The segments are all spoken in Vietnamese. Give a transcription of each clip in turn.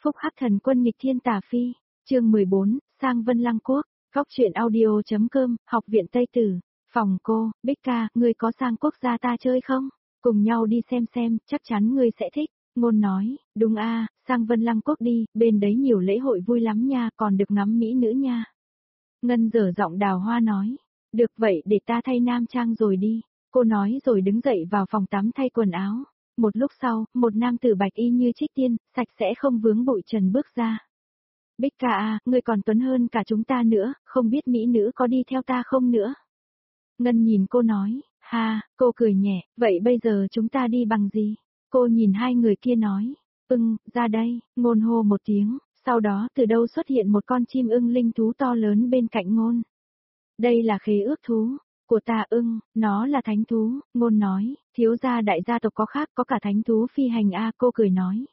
Phúc Hắc Thần Quân nghịch thiên tà phi, chương 14, sang Vân Lăng Quốc, góc truyện audio.com, học viện Tây Tử, phòng cô, Bích ca, ngươi có sang quốc gia ta chơi không? Cùng nhau đi xem, chắc chắn ngươi sẽ thích. Ngôn nói, đúng a, sang Vân Lăng Quốc đi, bên đấy nhiều lễ hội vui lắm nha, còn được ngắm mỹ nữ nha. Ngân dở giọng Đào Hoa nói, được vậy để ta thay nam trang rồi đi. Cô nói rồi đứng dậy vào phòng tắm thay quần áo. Một lúc sau, một nam tử bạch y như trích tiên, sạch sẽ không vướng bụi trần bước ra. Bích ca à, ngươi còn tuấn hơn cả chúng ta nữa, không biết mỹ nữ có đi theo ta không nữa. Ngân nhìn cô nói, ha, cô cười nhẹ, vậy bây giờ chúng ta đi bằng gì? Cô nhìn hai người kia nói, ra đây, Ngôn hô một tiếng, sau đó từ đâu xuất hiện một con chim ưng linh thú to lớn bên cạnh Ngôn. Đây là khế ước thú của ta. Nó là thánh thú. Ngôn nói, thiếu gia đại gia tộc có khác, có cả thánh thú phi hành a. Cô cười nói,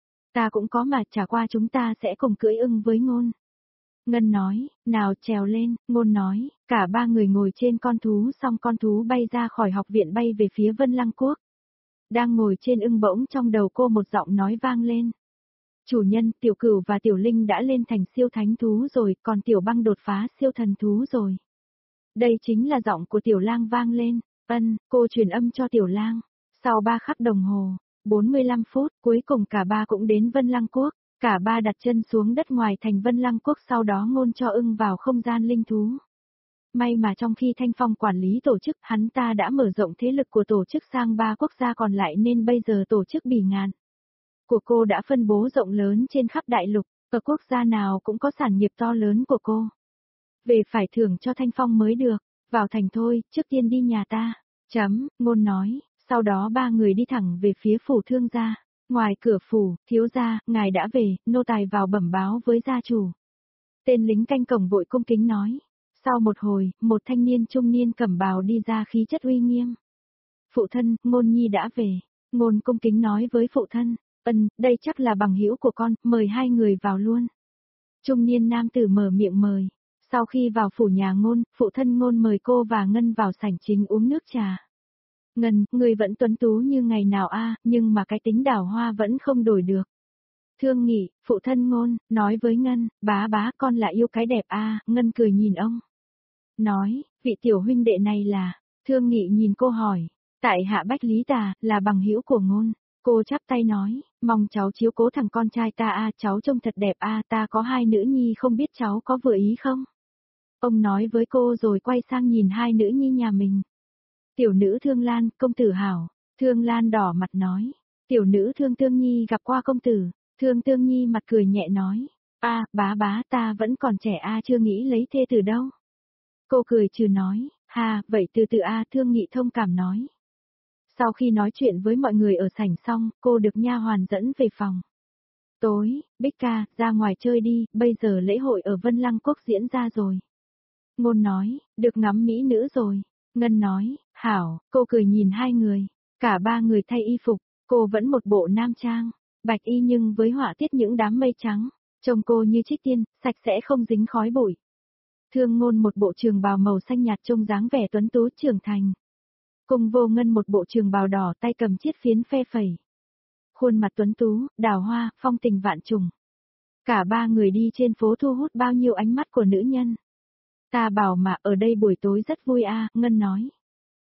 ta cũng có mà, chả qua chúng ta sẽ cùng cưỡi ưng với Ngôn. Ngân nói, nào trèo lên. Ngôn nói, cả ba người ngồi trên con thú, xong con thú bay ra khỏi học viện bay về phía Vân Lăng Quốc. Đang ngồi trên ưng bỗng trong đầu cô một giọng nói vang lên. Chủ nhân, Tiểu Cửu và Tiểu Linh đã lên thành siêu thánh thú rồi, còn Tiểu Băng đột phá siêu thần thú rồi. Đây chính là giọng của Tiểu Lang vang lên. Cô truyền âm cho Tiểu Lang. Sau 3 khắc đồng hồ, 45 phút, cuối cùng cả ba cũng đến Vân Lăng Quốc. Cả ba đặt chân xuống đất ngoài thành Vân Lăng Quốc, sau đó Ngôn cho ưng vào không gian linh thú. May mà trong khi Thanh Phong quản lý tổ chức, hắn ta đã mở rộng thế lực của tổ chức sang 3 quốc gia còn lại, nên bây giờ tổ chức Bỉ Ngạn của cô đã phân bố rộng lớn trên khắp đại lục, ở quốc gia nào cũng có sản nghiệp to lớn của cô. Về phải thưởng cho Thanh Phong mới được, vào thành thôi, trước tiên đi nhà ta. Ngôn nói, sau đó ba người đi thẳng về phía phủ thương gia. Ngoài cửa phủ, thiếu gia, ngài đã về, nô tài vào bẩm báo với gia chủ. Tên lính canh cổng vội cung kính nói. Sau một hồi, một thanh niên trung niên cẩm bào đi ra khí chất uy nghiêm. Phụ thân, Ngôn nhi đã về. Ngôn cung kính nói với phụ thân, đây chắc là bằng hữu của con, mời hai người vào luôn. Trung niên nam tử mở miệng mời. Sau khi vào phủ nhà Ngôn, phụ thân Ngôn mời cô và Ngân vào sảnh chính uống nước trà. Ngân, người vẫn tuấn tú như ngày nào a, nhưng mà cái tính Đào Hoa vẫn không đổi được. Thương Nghị, phụ thân Ngôn, nói với Ngân, bá con lại yêu cái đẹp a. Ngân cười nhìn ông. Nói, vị tiểu huynh đệ này là, Thương Nghị nhìn cô hỏi, tại hạ Bách Lý Tà, là bằng hữu của Ngôn. Cô chắp tay nói, mong cháu chiếu cố thằng con trai ta a, cháu trông thật đẹp a, ta có 2 nữ nhi, không biết cháu có vừa ý không? Ông nói với cô rồi quay sang nhìn 2 nữ nhi nhà mình. Tiểu nữ Thương Lan, công tử hảo. Thương Lan đỏ mặt nói, tiểu nữ Thương Tương Nhi gặp qua công tử. Thương Tương Nhi mặt cười nhẹ nói, bá ta vẫn còn trẻ a, chưa nghĩ lấy thê từ đâu. Cô cười trừ nói, vậy từ từ a. Thương Nghị thông cảm nói. Sau khi nói chuyện với mọi người ở sảnh xong, cô được nha hoàn dẫn về phòng. Tối, Bích ca, ra ngoài chơi đi, bây giờ lễ hội ở Vân Lăng Quốc diễn ra rồi. Ngôn nói, được ngắm mỹ nữ rồi. Ngân nói, hảo. Cô cười nhìn hai người. Cả ba người thay y phục, cô vẫn một bộ nam trang, bạch y nhưng với họa tiết những đám mây trắng. Trông cô như trích tiên, sạch sẽ không dính khói bụi. Thương Ngôn một bộ trường bào màu xanh nhạt trông dáng vẻ tuấn tú trưởng thành. Cùng Vô Ngân một bộ trường bào đỏ, tay cầm chiết phiến phe phẩy. Khuôn mặt tuấn tú, Đào Hoa, phong tình vạn trùng. Cả ba người đi trên phố thu hút bao nhiêu ánh mắt của nữ nhân. Ta bảo mà ở đây buổi tối rất vui a. Ngân nói.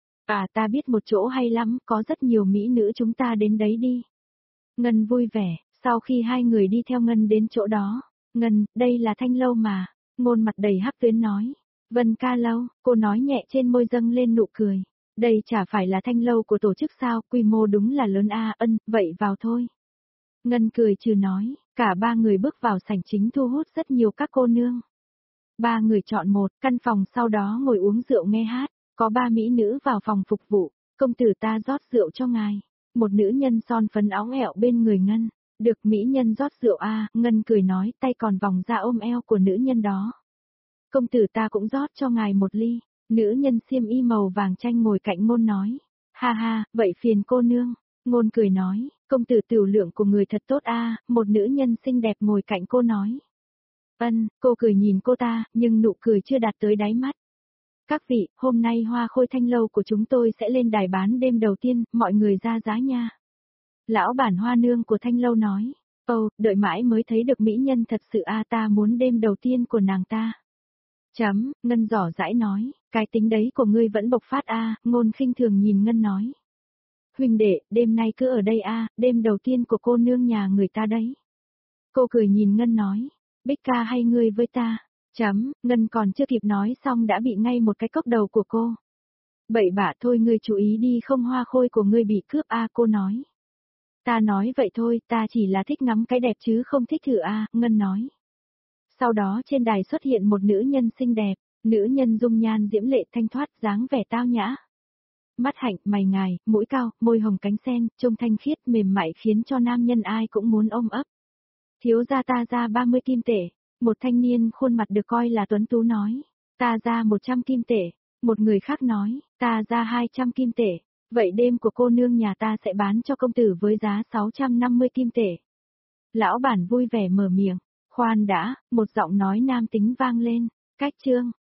Ta biết một chỗ hay lắm, có rất nhiều mỹ nữ, chúng ta đến đấy đi. Ngân vui vẻ, sau khi hai người đi theo Ngân đến chỗ đó. Ngân, đây là Thanh lâu mà. Ngôn mặt đầy hắc tuyến nói. Vân ca lâu, cô nói nhẹ, trên môi dâng lên nụ cười. Đây chả phải là Thanh lâu của tổ chức sao, quy mô đúng là lớn a. Vậy vào thôi. Ngân cười trừ nói, cả ba người bước vào sảnh chính thu hút rất nhiều các cô nương. Ba người chọn một căn phòng, sau đó ngồi uống rượu nghe hát. Có 3 mỹ nữ vào phòng phục vụ, công tử ta rót rượu cho ngài. Một nữ nhân son phấn óng ẹo bên người Ngân. Được mỹ nhân rót rượu a. Ngân cười nói, tay còn vòng ra ôm eo của nữ nhân đó. Công tử ta cũng rót cho ngài một ly. Nữ nhân xiêm y màu vàng chanh ngồi cạnh Ngôn nói. Ha, vậy phiền cô nương. Ngôn cười nói, công tử tiểu lượng của người thật tốt a. Một nữ nhân xinh đẹp ngồi cạnh cô nói. Cô cười nhìn cô ta, nhưng nụ cười chưa đạt tới đáy mắt. Các vị, hôm nay Hoa Khôi Thanh lâu của chúng tôi sẽ lên đài bán đêm đầu tiên, mọi người ra giá nha. Lão bản Hoa nương của Thanh lâu nói. Ồ, đợi mãi mới thấy được mỹ nhân thật sự a, ta muốn đêm đầu tiên của nàng ta. Ngân giỏ dãi nói, cái tính đấy của ngươi vẫn bộc phát a, Ngôn khinh thường nhìn Ngân nói. Huynh đệ, đêm nay cứ ở đây a, đêm đầu tiên của cô nương nhà người ta đấy. Cô cười nhìn Ngân nói, Bích ca hay ngươi với ta. Ngân còn chưa kịp nói xong đã bị ngay một cái cốc đầu của cô. Bậy bạ thôi, ngươi chú ý đi không hoa khôi của ngươi bị cướp a, cô nói. Ta nói vậy thôi, ta chỉ là thích ngắm cái đẹp chứ không thích thử a, Ngân nói. Sau đó trên đài xuất hiện một nữ nhân xinh đẹp, nữ nhân dung nhan diễm lệ thanh thoát, dáng vẻ tao nhã. Mắt hạnh, mày ngài, mũi cao, môi hồng cánh sen, trông thanh khiết mềm mại khiến cho nam nhân ai cũng muốn ôm ấp. Thiếu gia ta ra 30 kim tệ, một thanh niên khuôn mặt được coi là tuấn tú nói. Ta ra 100 kim tệ, một người khác nói, ta ra 200 kim tệ. Vậy đêm của cô nương nhà ta sẽ bán cho công tử với giá 650 kim tệ. Lão bản vui vẻ mở miệng, khoan đã, một giọng nói nam tính vang lên, cách chương.